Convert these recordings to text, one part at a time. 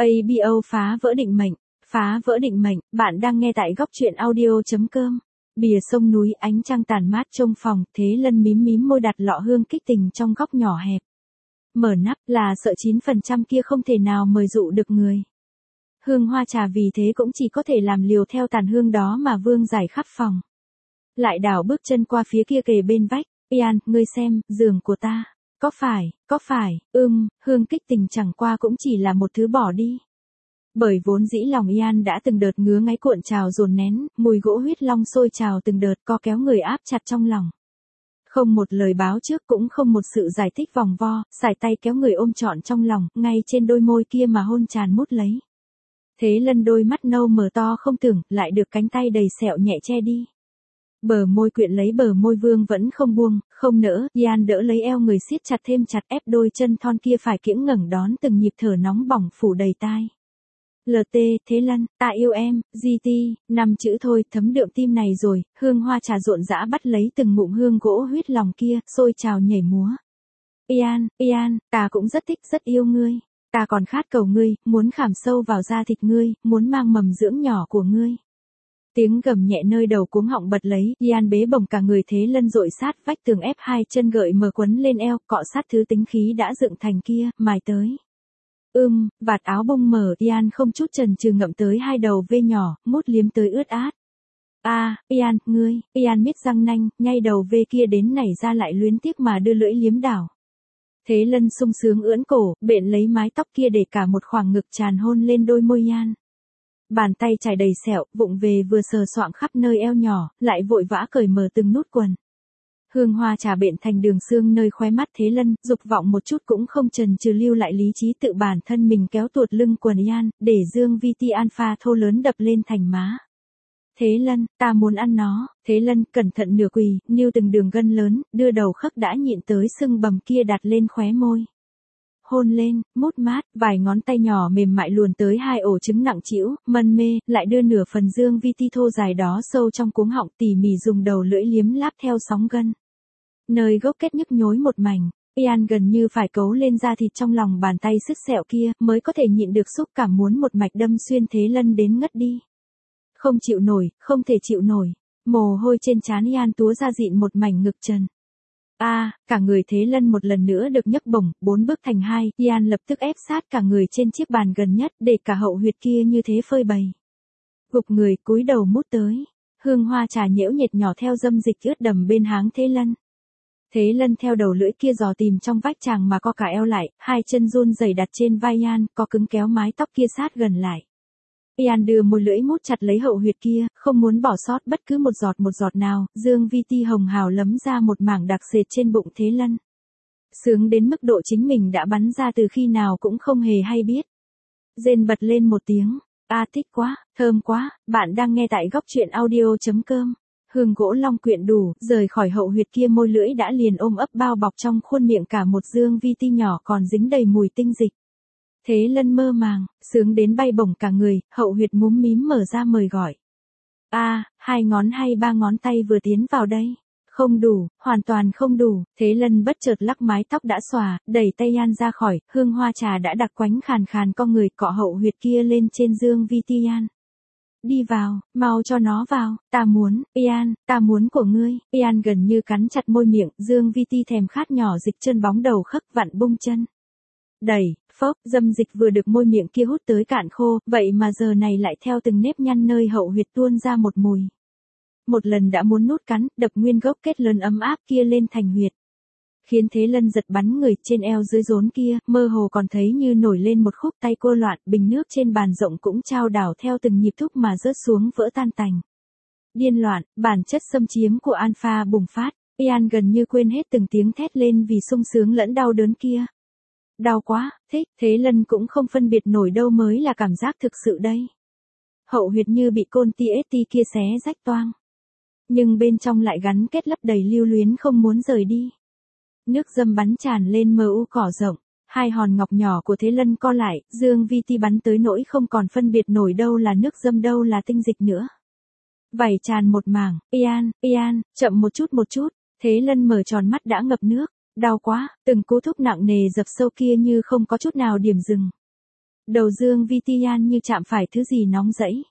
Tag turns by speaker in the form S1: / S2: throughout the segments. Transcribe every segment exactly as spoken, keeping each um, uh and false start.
S1: a bê o phá vỡ định mệnh, phá vỡ định mệnh, bạn đang nghe tại góc truyện audio.com. Bìa sông núi ánh trăng tàn mát trong phòng, Thế Lân mím mím môi đặt lọ hương kích tình trong góc nhỏ hẹp. Mở nắp là sợ chín phần trăm kia không thể nào mời dụ được người. Hương hoa trà vì thế cũng chỉ có thể làm liều theo tàn hương đó mà vương giải khắp phòng. Lại đảo bước chân qua phía kia kề bên vách, Ian, ngươi xem, giường của ta. Có phải, có phải, ưm, hương kích tình chẳng qua cũng chỉ là một thứ bỏ đi. Bởi vốn dĩ lòng Ian đã từng đợt ngứa ngáy cuộn trào dồn nén, mùi gỗ huyết long sôi trào từng đợt co kéo người áp chặt trong lòng. Không một lời báo trước cũng không một sự giải thích vòng vo, sải tay kéo người ôm trọn trong lòng, ngay trên đôi môi kia mà hôn tràn mút lấy. Thế Lân đôi mắt nâu mở to không tưởng, lại được cánh tay đầy sẹo nhẹ che đi. Bờ môi quyện lấy bờ môi vương vẫn không buông, không nỡ, Ian đỡ lấy eo người siết chặt thêm chặt ép đôi chân thon kia phải kiễng ngẩng đón từng nhịp thở nóng bỏng phủ đầy tai. lờ tê, Thế Lân, ta yêu em, giê tê, năm chữ thôi, thấm đượm tim này rồi, hương hoa trà rộn rã bắt lấy từng ngụm hương gỗ huyết lòng kia, sôi trào nhảy múa. Ian, Ian, ta cũng rất thích, rất yêu ngươi. Ta còn khát cầu ngươi, muốn khảm sâu vào da thịt ngươi, muốn mang mầm dưỡng nhỏ của ngươi. Tiếng gầm nhẹ nơi đầu cuống họng bật lấy, Ian bế bổng cả người Thế Lân dội sát vách tường ép hai chân gợi mở quấn lên eo, cọ sát thứ tính khí đã dựng thành kia, mài tới. Ưm, vạt áo bông mở, Ian không chút chần chừ ngậm tới hai đầu vê nhỏ, mút liếm tới ướt át. A, à, Ian, ngươi, Ian miết răng nanh, nhai đầu vê kia đến nảy ra lại luyến tiếc mà đưa lưỡi liếm đảo. Thế Lân sung sướng ưỡn cổ, bện lấy mái tóc kia để cả một khoảng ngực tràn hôn lên đôi môi Ian. Bàn tay trải đầy sẹo, vụng về vừa sờ soạng khắp nơi eo nhỏ, lại vội vã cởi mở từng nút quần. Hương hoa trà bện thành đường xương nơi khóe mắt Thế Lân, dục vọng một chút cũng không chần chừ lưu lại lý trí tự bản thân mình kéo tuột lưng quần Ian, để dương vê tê alpha thô lớn đập lên thành má. Thế Lân, ta muốn ăn nó. Thế Lân cẩn thận nửa quỳ, níu từng đường gân lớn, đưa đầu khắc đã nhịn tới sưng bầm kia đặt lên khóe môi. Hôn lên, mút mát, vài ngón tay nhỏ mềm mại luồn tới hai ổ trứng nặng trĩu, mân mê, lại đưa nửa phần dương vi ti thô dài đó sâu trong cuống họng tỉ mỉ dùng đầu lưỡi liếm láp theo sóng gân. Nơi gốc kết nhức nhối một mảnh, Ian gần như phải cấu lên da thịt trong lòng bàn tay sứt sẹo kia, mới có thể nhịn được xúc cảm muốn một mạch đâm xuyên Thế Lân đến ngất đi. Không chịu nổi, không thể chịu nổi, mồ hôi trên trán Ian túa ra dịn một mảnh ngực trần. A, à, cả người Thế Lân một lần nữa được nhấc bổng, bốn bước thành hai, Ian lập tức ép sát cả người trên chiếc bàn gần nhất để cả hậu huyệt kia như thế phơi bày. Gục người, cúi đầu mút tới, hương hoa trà nhễu nhiệt nhỏ theo dâm dịch ướt đầm bên háng Thế Lân. Thế Lân theo đầu lưỡi kia dò tìm trong vách chàng mà co cả eo lại, hai chân run rẩy đặt trên vai Ian, co cứng kéo mái tóc kia sát gần lại. Ian đưa môi lưỡi mút chặt lấy hậu huyệt kia, không muốn bỏ sót bất cứ một giọt một giọt nào, dương vi ti hồng hào lấm ra một mảng đặc sệt trên bụng Thế Lân. Sướng đến mức độ chính mình đã bắn ra từ khi nào cũng không hề hay biết. Rên bật lên một tiếng, a à, thích quá, thơm quá, bạn đang nghe tại góc truyện audio.com. Hương gỗ long quyện đủ, rời khỏi hậu huyệt kia môi lưỡi đã liền ôm ấp bao bọc trong khuôn miệng cả một dương vi ti nhỏ còn dính đầy mùi tinh dịch. Thế Lân mơ màng, sướng đến bay bổng cả người, hậu huyệt múm mím mở ra mời gọi. A, à, hai ngón hay ba ngón tay vừa tiến vào đây. Không đủ, hoàn toàn không đủ, Thế Lân bất chợt lắc mái tóc đã xòa, đẩy tay Ian ra khỏi, hương hoa trà đã đặc quánh khàn khàn con người cọ hậu huyệt kia lên trên dương vi ti Ian. Đi vào, mau cho nó vào, ta muốn, Ian, ta muốn của ngươi. Ian gần như cắn chặt môi miệng, dương vi ti thèm khát nhỏ dịch chân bóng đầu khấc vặn bung chân. Đẩy, phốc, dâm dịch vừa được môi miệng kia hút tới cạn khô, vậy mà giờ này lại theo từng nếp nhăn nơi hậu huyệt tuôn ra một mùi. Một lần đã muốn nút cắn, đập nguyên gốc kết lớn ấm áp kia lên thành huyệt. Khiến Thế Lân giật bắn người trên eo dưới rốn kia, mơ hồ còn thấy như nổi lên một khúc tay cô loạn, bình nước trên bàn rộng cũng trao đảo theo từng nhịp thúc mà rớt xuống vỡ tan tành. Điên loạn, bản chất xâm chiếm của Alpha bùng phát, Ian gần như quên hết từng tiếng thét lên vì sung sướng lẫn đau đớn kia. Đau quá, thích, Thế Lân cũng không phân biệt nổi đâu mới là cảm giác thực sự đây. Hậu huyệt như bị côn ti ét ti kia xé rách toang. Nhưng bên trong lại gắn kết lấp đầy lưu luyến không muốn rời đi. Nước dâm bắn tràn lên mờ u cỏ rộng, hai hòn ngọc nhỏ của Thế Lân co lại, dương vi ti bắn tới nỗi không còn phân biệt nổi đâu là nước dâm đâu là tinh dịch nữa. Vảy tràn một mảng, Ian, Ian, chậm một chút một chút, Thế Lân mở tròn mắt đã ngập nước. Đau quá, từng cú thúc nặng nề dập sâu kia như không có chút nào điểm dừng. Đầu Dương Vi Ti An như chạm phải thứ gì nóng rẫy.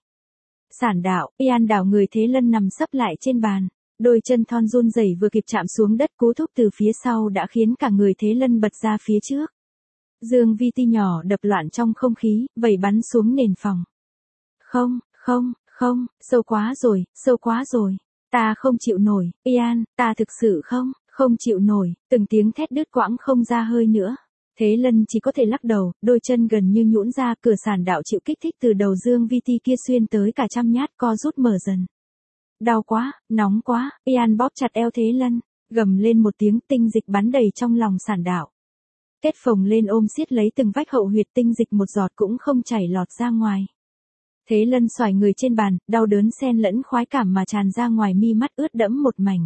S1: Sản đạo, Ian đảo người Thế Lân nằm sấp lại trên bàn. Đôi chân thon run rẩy vừa kịp chạm xuống đất cú thúc từ phía sau đã khiến cả người Thế Lân bật ra phía trước. Dương Vi Ti nhỏ đập loạn trong không khí, vẩy bắn xuống nền phòng. Không, không, không, sâu quá rồi, sâu quá rồi. Ta không chịu nổi, Ian, ta thực sự không, không chịu nổi, từng tiếng thét đứt quãng không ra hơi nữa. Thế Lân chỉ có thể lắc đầu, đôi chân gần như nhũn ra, cửa sản đạo chịu kích thích từ đầu Dương Vi Ti kia xuyên tới cả trăm nhát co rút mở dần. Đau quá, nóng quá, Ian bóp chặt eo Thế Lân, gầm lên một tiếng, tinh dịch bắn đầy trong lòng sản đạo. Kết phồng lên ôm siết lấy từng vách hậu huyệt, tinh dịch một giọt cũng không chảy lọt ra ngoài. Thế Lân xoài người trên bàn, đau đớn xen lẫn khoái cảm mà tràn ra ngoài, mi mắt ướt đẫm một mảnh.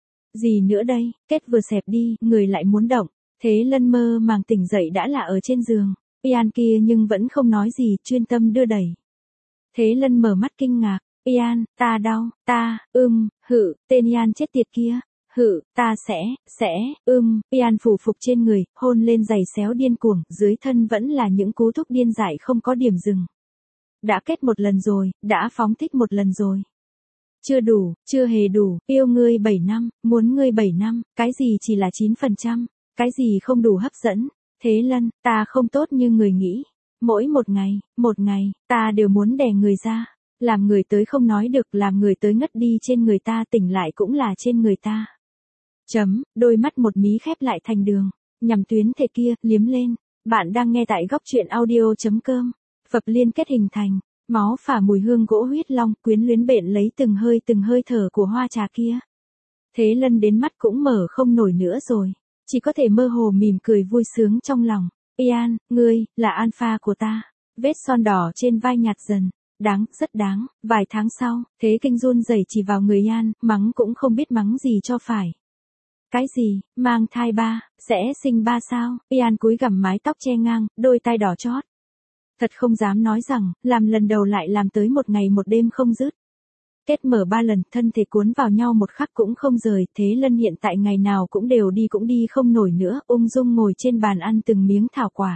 S1: Gì nữa đây, kết vừa xẹp đi, người lại muốn động. Thế Lân mơ màng tỉnh dậy đã là ở trên giường. Ian kia nhưng vẫn không nói gì, chuyên tâm đưa đẩy. Thế Lân mở mắt kinh ngạc. Ian, ta đau, ta, ưm, hự, tên Ian chết tiệt kia. Hự, ta sẽ, sẽ, ưm, Ian phủ phục trên người, hôn lên giày xéo điên cuồng, dưới thân vẫn là những cú thúc điên dại không có điểm dừng. Đã kết một lần rồi, đã phóng thích một lần rồi. Chưa đủ, chưa hề đủ, yêu ngươi bảy năm, muốn ngươi bảy năm, cái gì chỉ là chín phần trăm, cái gì không đủ hấp dẫn. Thế Lân, ta không tốt như người nghĩ. Mỗi một ngày, một ngày, ta đều muốn đè người ra. Làm người tới không nói được, làm người tới ngất đi trên người ta, tỉnh lại cũng là trên người ta. Chấm, đôi mắt một mí khép lại thành đường, nhằm tuyến thể kia, liếm lên. Bạn đang nghe tại góc truyện audio.com. Phập liên kết hình thành, máu phả mùi hương gỗ huyết long, quyến luyến bện lấy từng hơi từng hơi thở của hoa trà kia. Thế Lân đến mắt cũng mở không nổi nữa rồi, chỉ có thể mơ hồ mỉm cười vui sướng trong lòng. Ian, ngươi, là alpha của ta. Vết son đỏ trên vai nhạt dần. Đáng, rất đáng. Vài tháng sau, Thế Kinh run rẩy chỉ vào người Ian, mắng cũng không biết mắng gì cho phải. Cái gì, mang thai ba, sẽ sinh ba sao? Ian cúi gằm mái tóc che ngang, đôi tai đỏ chót. Thật không dám nói rằng, làm lần đầu lại làm tới một ngày một đêm không dứt. Kết mở ba lần, thân thể cuốn vào nhau một khắc cũng không rời. Thế Lân hiện tại ngày nào cũng đều đi cũng đi không nổi nữa, ung dung ngồi trên bàn ăn từng miếng thảo quả.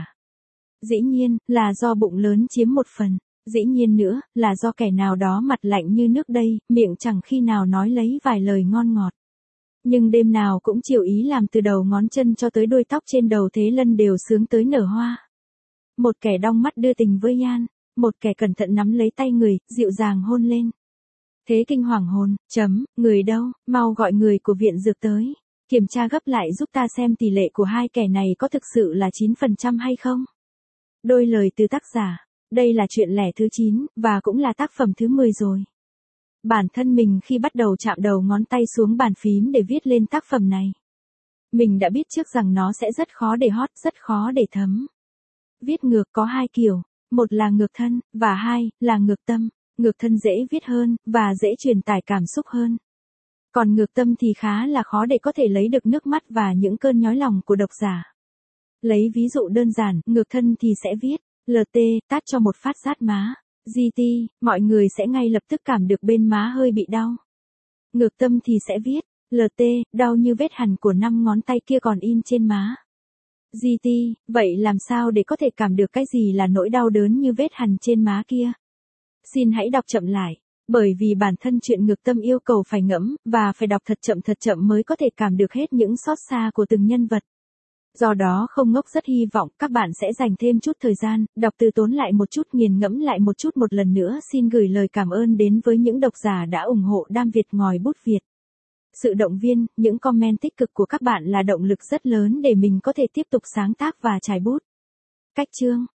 S1: Dĩ nhiên, là do bụng lớn chiếm một phần. Dĩ nhiên nữa, là do kẻ nào đó mặt lạnh như nước đây, miệng chẳng khi nào nói lấy vài lời ngon ngọt. Nhưng đêm nào cũng chịu ý làm, từ đầu ngón chân cho tới đuôi tóc trên đầu Thế Lân đều sướng tới nở hoa. Một kẻ đong mắt đưa tình với Ian, một kẻ cẩn thận nắm lấy tay người, dịu dàng hôn lên. Thế Kinh hoảng hồn, chấm, người đâu, mau gọi người của viện dược tới. Kiểm tra gấp lại giúp ta xem tỷ lệ của hai kẻ này có thực sự là chín phần trăm hay không. Đôi lời từ tác giả, đây là chuyện lẻ thứ chín, và cũng là tác phẩm thứ mười rồi. Bản thân mình khi bắt đầu chạm đầu ngón tay xuống bàn phím để viết lên tác phẩm này. Mình đã biết trước rằng nó sẽ rất khó để hot, rất khó để thấm. Viết ngược có hai kiểu, một là ngược thân, và hai là ngược tâm. Ngược thân dễ viết hơn, và dễ truyền tải cảm xúc hơn. Còn ngược tâm thì khá là khó để có thể lấy được nước mắt và những cơn nhói lòng của độc giả. Lấy ví dụ đơn giản, ngược thân thì sẽ viết, lờ tê, tát cho một phát rát má. giê tê, mọi người sẽ ngay lập tức cảm được bên má hơi bị đau. Ngược tâm thì sẽ viết, lờ tê, đau như vết hằn của năm ngón tay kia còn in trên má. giê tê, vậy làm sao để có thể cảm được cái gì là nỗi đau đớn như vết hằn trên má kia? Xin hãy đọc chậm lại, bởi vì bản thân chuyện ngược tâm yêu cầu phải ngẫm, và phải đọc thật chậm thật chậm mới có thể cảm được hết những xót xa của từng nhân vật. Do đó không ngốc rất hy vọng các bạn sẽ dành thêm chút thời gian, đọc từ tốn lại một chút, nghiền ngẫm lại một chút. Một lần nữa xin gửi lời cảm ơn đến với những độc giả đã ủng hộ Đam Việt ngòi bút Việt. Sự động viên, những comment tích cực của các bạn là động lực rất lớn để mình có thể tiếp tục sáng tác và trải bút. Cách chương